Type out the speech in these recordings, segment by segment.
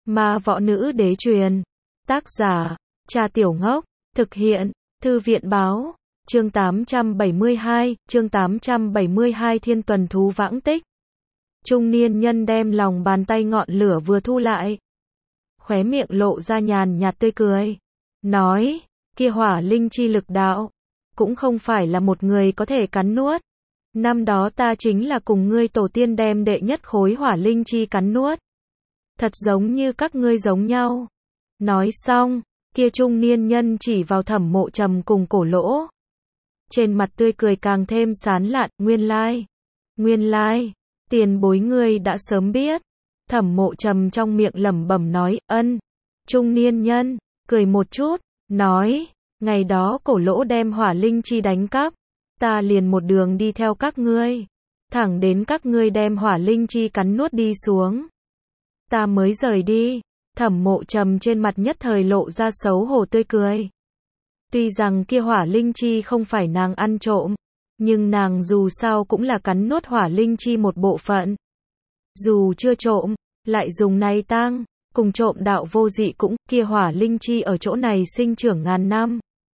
Ma võ nữ đế truyền. Tác giả, Trà Tiểu Ngốc. Thực hiện, Thư viện báo. Chương 872, Thiên Tuần Thú Vãng Tích. Trung niên nhân đem lòng bàn tay ngọn lửa vừa thu lại. Khóe miệng lộ ra nhàn nhạt tươi cười. Nói, kia hỏa linh chi lực đạo. Cũng không phải là một người có thể cắn nuốt. Năm đó ta chính là cùng ngươi tổ tiên đem đệ nhất khối hỏa linh chi cắn nuốt. Thật giống như các ngươi giống nhau. Nói xong, kia trung niên nhân chỉ vào Thẩm Mộ Trầm cùng Cổ Lỗ. Trên mặt tươi cười càng thêm sán lạn, nguyên lai, tiền bối ngươi đã sớm biết. Thẩm Mộ Trầm trong miệng lẩm bẩm nói, ân. Trung niên nhân, cười một chút, nói, ngày đó Cổ Lỗ đem hỏa linh chi đánh cắp. Ta liền một đường đi theo các ngươi. Thẳng đến các ngươi đem hỏa linh chi cắn nuốt đi xuống. Ta mới rời đi. Thẩm Mộ Trầm trên mặt nhất thời lộ ra xấu hổ tươi cười. Tuy rằng kia hỏa linh chi không phải nàng ăn trộm, nhưng nàng dù sao cũng là cắn nuốt hỏa linh chi một bộ phận. Dù chưa trộm, lại dùng này tang, cùng trộm đạo vô dị cũng, kia hỏa linh chi ở chỗ này sinh trưởng ngàn năm.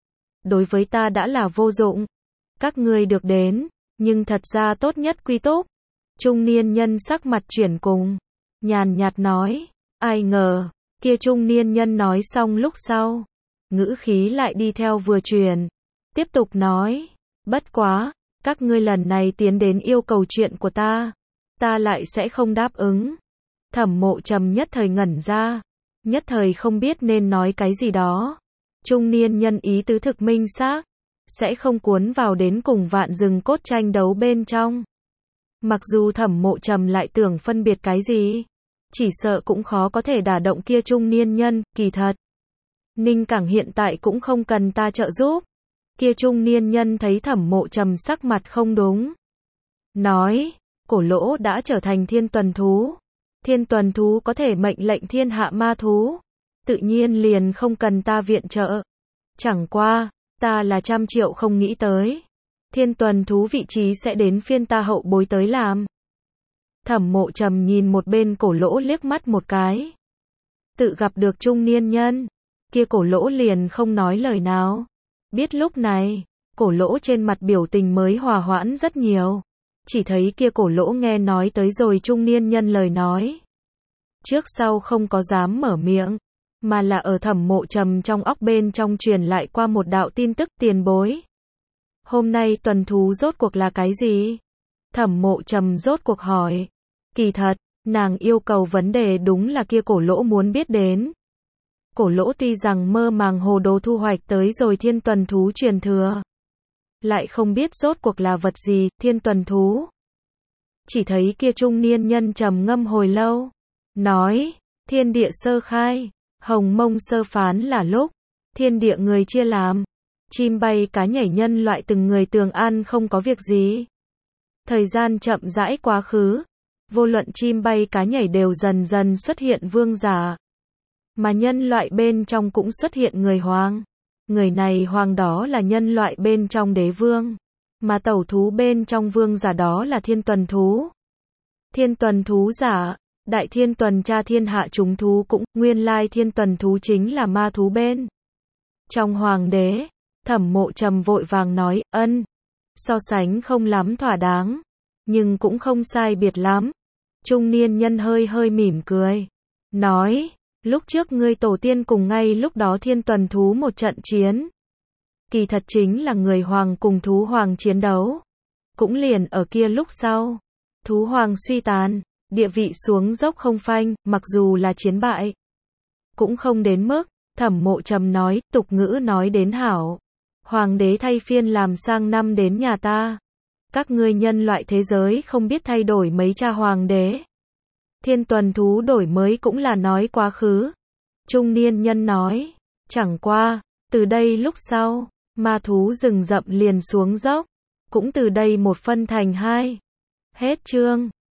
Đối với ta đã là vô dụng. Các ngươi được đến, nhưng thật ra tốt nhất quy túc. Trung niên nhân sắc mặt chuyển cùng, nhàn nhạt nói, ai ngờ, kia trung niên nhân nói xong lúc sau, ngữ khí lại đi theo vừa truyền, tiếp tục nói, bất quá, các ngươi lần này tiến đến yêu cầu chuyện của ta lại sẽ không đáp ứng. Thẩm Mộ Trầm nhất thời ngẩn ra, nhất thời không biết nên nói cái gì đó. Trung niên nhân ý tứ thực minh xác, sẽ không cuốn vào đến cùng vạn rừng cốt tranh đấu bên trong. Mặc dù Thẩm Mộ Trầm lại tưởng phân biệt cái gì, chỉ sợ cũng khó có thể đả động kia trung niên nhân, kỳ thật. Ninh Cảng hiện tại cũng không cần ta trợ giúp. Kia trung niên nhân thấy Thẩm Mộ Trầm sắc mặt không đúng. Nói, Cổ Lỗ đã trở thành thiên tuần thú. Thiên tuần thú có thể mệnh lệnh thiên hạ ma thú. Tự nhiên liền không cần ta viện trợ. Chẳng qua, ta là 100 triệu không nghĩ tới. Thiên tuần thú vị trí sẽ đến phiên ta hậu bối tới làm. Thẩm Mộ Trầm nhìn một bên Cổ Lỗ liếc mắt một cái. Tự gặp được trung niên nhân, kia Cổ Lỗ liền không nói lời nào. Biết lúc này, Cổ Lỗ trên mặt biểu tình mới hòa hoãn rất nhiều. Chỉ thấy kia Cổ Lỗ nghe nói tới rồi trung niên nhân lời nói. Trước sau không có dám mở miệng, mà là ở Thẩm Mộ Trầm trong óc bên trong truyền lại qua một đạo tin tức, tiền bối. Hôm nay tuần thú rốt cuộc là cái gì? Thẩm Mộ Trầm rốt cuộc hỏi. Kỳ thật, nàng yêu cầu vấn đề đúng là kia Cổ Lỗ muốn biết đến. Cổ Lỗ tuy rằng mơ màng hồ đồ thu hoạch tới rồi thiên tuần thú truyền thừa, lại không biết rốt cuộc là vật gì, thiên tuần thú. Chỉ thấy kia trung niên nhân trầm ngâm hồi lâu, nói, thiên địa sơ khai, hồng mông sơ phán là lúc, thiên địa người chia làm, chim bay cá nhảy nhân loại từng người tường an không có việc gì. Thời gian chậm rãi quá khứ, vô luận chim bay cá nhảy đều dần dần xuất hiện vương giả. Mà nhân loại bên trong cũng xuất hiện người hoàng. Người này hoàng đó là nhân loại bên trong đế vương. Mà tẩu thú bên trong vương giả đó là thiên tuần thú. Thiên tuần thú giả, đại thiên tuần tra thiên hạ chúng thú cũng, nguyên lai thiên tuần thú chính là ma thú bên trong hoàng đế. Thẩm Mộ Trầm vội vàng nói, ân. So sánh không lắm thỏa đáng, nhưng cũng không sai biệt lắm. Trung niên nhân hơi mỉm cười, nói, lúc trước ngươi tổ tiên cùng ngay lúc đó thiên tuần thú một trận chiến. Kỳ thật chính là người hoàng cùng thú hoàng chiến đấu. Cũng liền ở kia lúc sau, thú hoàng suy tàn, địa vị xuống dốc không phanh, mặc dù là chiến bại, cũng không đến mức. Thẩm Mộ Trầm nói, tục ngữ nói đến hảo. Hoàng đế thay phiên làm sang năm đến nhà ta. Các ngươi nhân loại thế giới không biết thay đổi mấy cha hoàng đế. Thiên tuần thú đổi mới cũng là nói quá khứ. Trung niên nhân nói, chẳng qua, từ đây lúc sau, ma thú rừng rậm liền xuống dốc. Cũng từ đây một phân thành hai. Hết chương.